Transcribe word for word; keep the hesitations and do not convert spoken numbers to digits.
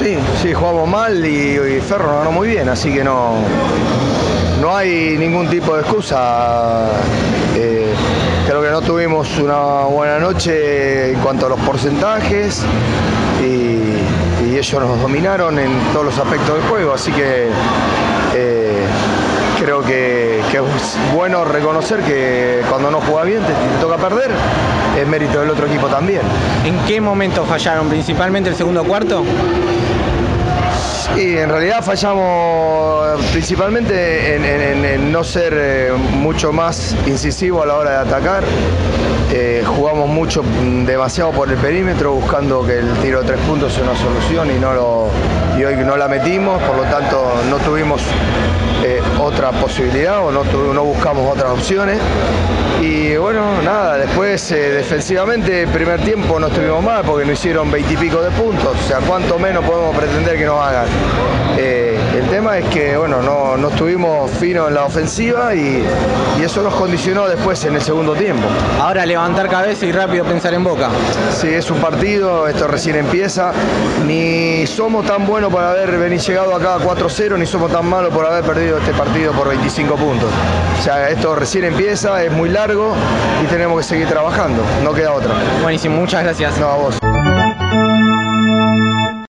Sí, sí, jugamos mal y, y Ferro nos ganó muy bien, así que no, no hay ningún tipo de excusa. Eh, creo que no tuvimos una buena noche en cuanto a los porcentajes y, y ellos nos dominaron en todos los aspectos del juego, así que eh, creo que, que es bueno reconocer que cuando no juega bien te, te toca perder, es mérito del otro equipo también. ¿En qué momento fallaron? ¿Principalmente el segundo cuarto? Sí, en realidad fallamos principalmente en, en, en no ser eh, mucho más incisivo a la hora de atacar. Eh, jugamos mucho, demasiado por el perímetro, buscando que el tiro de tres puntos sea una solución y, no lo, y hoy no la metimos, por lo tanto no tuvimos eh, otra posibilidad o no, tu, no buscamos otras opciones. Y bueno, nada, después eh, defensivamente el primer tiempo no estuvimos mal porque nos hicieron veintipico de puntos, o sea, cuánto menos podemos pretender que nos hagan. Eh, el tema es que bueno, no, no estuvimos finos en la ofensiva y, y eso nos condicionó después en el segundo tiempo. Ahora levantar cabeza y rápido pensar en Boca. Sí, es un partido, esto recién empieza, ni somos tan buenos por haber venido llegado acá a cuatro cero, ni somos tan malos por haber perdido este partido por veinticinco puntos. O sea, esto recién empieza, es muy largo y tenemos que seguir trabajando, no queda otra. Buenísimo, muchas gracias. No, a vos.